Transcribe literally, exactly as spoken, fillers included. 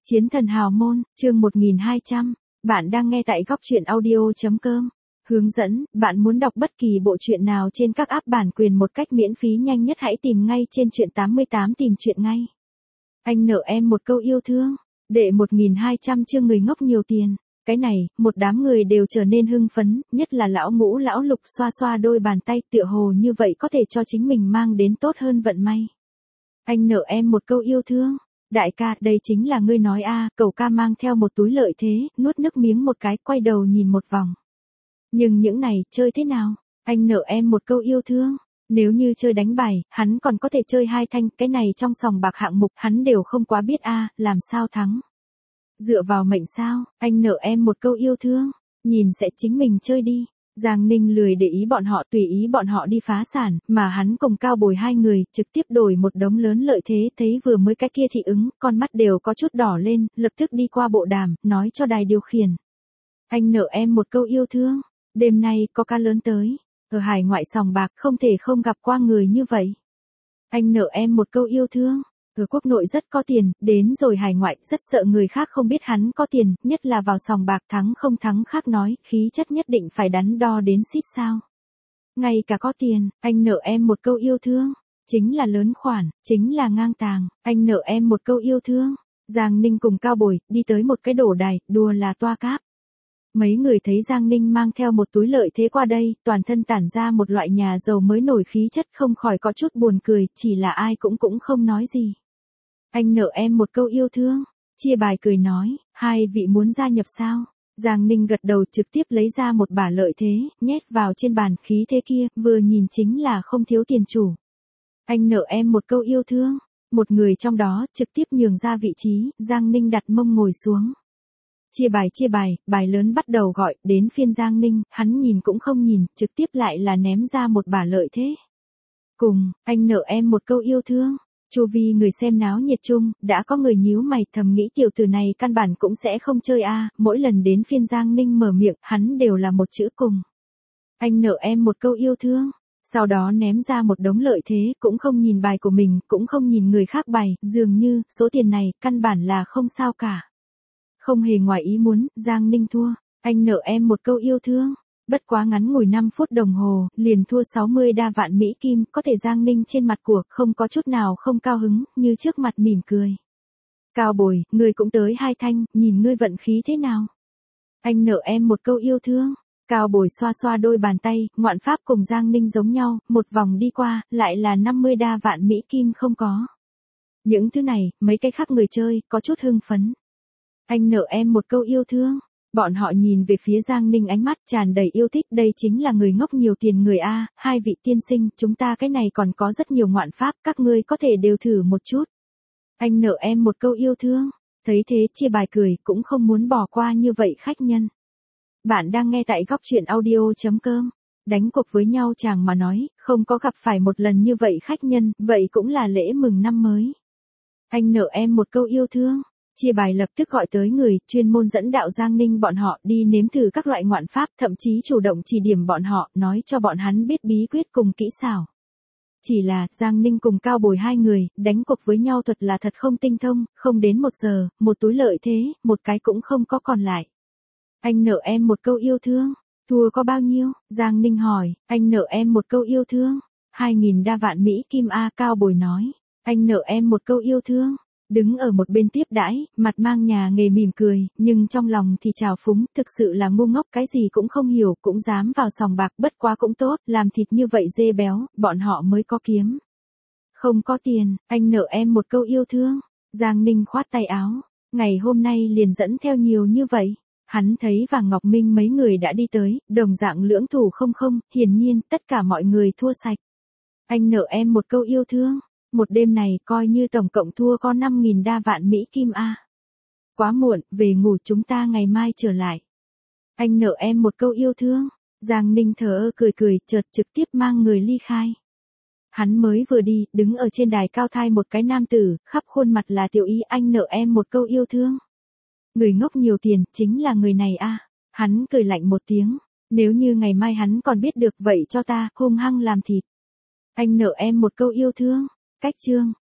Chiến thần hào môn, chương một nghìn hai trăm. Bạn đang nghe tại góc truyện audio.com. Hướng dẫn, bạn muốn đọc bất kỳ bộ truyện nào trên các app bản quyền một cách miễn phí nhanh nhất hãy tìm ngay trên truyện tám mươi tám tìm truyện ngay. Anh nợ em một câu yêu thương. Đệ một nghìn hai trăm chương người ngốc nhiều tiền. Cái này, một đám người đều trở nên hưng phấn, nhất là lão ngũ lão lục xoa xoa đôi bàn tay tựa hồ như vậy có thể cho chính mình mang đến tốt hơn vận may. Anh nợ em một câu yêu thương. Đại ca, đây chính là ngươi nói a à, cậu ca mang theo một túi lợi thế, nuốt nước miếng một cái, quay đầu nhìn một vòng. Nhưng những này, chơi thế nào? Anh nợ em một câu yêu thương. Nếu như chơi đánh bài, hắn còn có thể chơi hai thanh, cái này trong sòng bạc hạng mục, hắn đều không quá biết a à, làm sao thắng. Dựa vào mệnh sao, anh nợ em một câu yêu thương. Nhìn sẽ chính mình chơi đi. Giang Ninh lười để ý bọn họ tùy ý bọn họ đi phá sản, mà hắn cùng Cao Bồi hai người, trực tiếp đổi một đống lớn lợi thế, thấy vừa mới cái kia thị ứng, con mắt đều có chút đỏ lên, lập tức đi qua bộ đàm, nói cho đài điều khiển. Anh nợ em một câu yêu thương, đêm nay có ca lớn tới, ở hải ngoại sòng bạc không thể không gặp qua người như vậy. Anh nợ em một câu yêu thương. Ở quốc nội rất có tiền, đến rồi hải ngoại rất sợ người khác không biết hắn có tiền, nhất là vào sòng bạc thắng không thắng khác nói, khí chất nhất định phải đắn đo đến xít sao. Ngay cả có tiền, anh nợ em một câu yêu thương, chính là lớn khoản, chính là ngang tàng, anh nợ em một câu yêu thương. Giang Ninh cùng Cao Bồi, đi tới một cái đổ đài, đùa là toa cáp. Mấy người thấy Giang Ninh mang theo một túi lợi thế qua đây, toàn thân tản ra một loại nhà giàu mới nổi khí chất không khỏi có chút buồn cười, chỉ là ai cũng cũng không nói gì. Anh nợ em một câu yêu thương, chia bài cười nói, hai vị muốn gia nhập sao? Giang Ninh gật đầu trực tiếp lấy ra một bả lợi thế, nhét vào trên bàn, khí thế kia, vừa nhìn chính là không thiếu tiền chủ. Anh nợ em một câu yêu thương, một người trong đó trực tiếp nhường ra vị trí, Giang Ninh đặt mông ngồi xuống. Chia bài chia bài, bài lớn bắt đầu gọi, đến phiên Giang Ninh, hắn nhìn cũng không nhìn, trực tiếp lại là ném ra một bả lợi thế. Cùng, anh nợ em một câu yêu thương. Chu vi người xem náo nhiệt chung, đã có người nhíu mày thầm nghĩ tiểu tử này căn bản cũng sẽ không chơi a à, mỗi lần đến phiên Giang Ninh mở miệng, hắn đều là một chữ cùng. Anh nợ em một câu yêu thương, sau đó ném ra một đống lợi thế, cũng không nhìn bài của mình, cũng không nhìn người khác bài, dường như, số tiền này, căn bản là không sao cả. Không hề ngoài ý muốn, Giang Ninh thua, anh nợ em một câu yêu thương. Bất quá ngắn ngủi năm phút đồng hồ, liền thua sáu mươi đa vạn Mỹ Kim, có thể Giang Ninh trên mặt của, không có chút nào không cao hứng, như trước mặt mỉm cười. Cao Bồi, người cũng tới hai thanh, nhìn ngươi vận khí thế nào? Anh nợ em một câu yêu thương. Cao Bồi xoa xoa đôi bàn tay, ngoạn pháp cùng Giang Ninh giống nhau, một vòng đi qua, lại là năm mươi đa vạn Mỹ Kim không có. Những thứ này, mấy cái khác người chơi, có chút hưng phấn. Anh nợ em một câu yêu thương. Bọn họ nhìn về phía Giang Ninh ánh mắt tràn đầy yêu thích, đây chính là người ngốc nhiều tiền người A, hai vị tiên sinh, chúng ta cái này còn có rất nhiều ngoạn pháp, các ngươi có thể đều thử một chút. Anh nợ em một câu yêu thương, thấy thế chia bài cười, cũng không muốn bỏ qua như vậy khách nhân. Bạn đang nghe tại góc truyện audio.com, đánh cuộc với nhau chàng mà nói, không có gặp phải một lần như vậy khách nhân, vậy cũng là lễ mừng năm mới. Anh nợ em một câu yêu thương. Chia bài lập tức gọi tới người, chuyên môn dẫn đạo Giang Ninh bọn họ đi nếm thử các loại ngoạn pháp, thậm chí chủ động chỉ điểm bọn họ, nói cho bọn hắn biết bí quyết cùng kỹ xảo. Chỉ là, Giang Ninh cùng Cao Bồi hai người, đánh cuộc với nhau thuật là thật không tinh thông, không đến một giờ, một túi lợi thế, một cái cũng không có còn lại. Anh nợ em một câu yêu thương, thua có bao nhiêu? Giang Ninh hỏi, anh nợ em một câu yêu thương, hai nghìn đa vạn Mỹ Kim A. Cao Bồi nói, anh nợ em một câu yêu thương. Đứng ở một bên tiếp đãi, mặt mang nhà nghề mỉm cười, nhưng trong lòng thì trào phúng, thực sự là ngu ngốc, cái gì cũng không hiểu, cũng dám vào sòng bạc, bất quá cũng tốt, làm thịt như vậy dê béo, bọn họ mới có kiếm. Không có tiền, anh nợ em một câu yêu thương. Giang Ninh khoát tay áo, ngày hôm nay liền dẫn theo nhiều như vậy. Hắn thấy Vàng Ngọc Minh mấy người đã đi tới, đồng dạng lưỡng thủ không không, hiển nhiên, tất cả mọi người thua sạch. Anh nợ em một câu yêu thương. Một đêm này coi như tổng cộng thua có năm nghìn đa vạn Mỹ Kim A. Quá muộn, về ngủ chúng ta ngày mai trở lại. Anh nợ em một câu yêu thương. Giang Ninh thở ơ cười cười, chợt trực tiếp mang người ly khai. Hắn mới vừa đi, đứng ở trên đài cao thai một cái nam tử, khắp khuôn mặt là tiểu ý, anh nợ em một câu yêu thương. Người ngốc nhiều tiền, chính là người này a. Hắn cười lạnh một tiếng. Nếu như ngày mai hắn còn biết được vậy cho ta, hung hăng làm thịt. Anh nợ em một câu yêu thương. Cách chương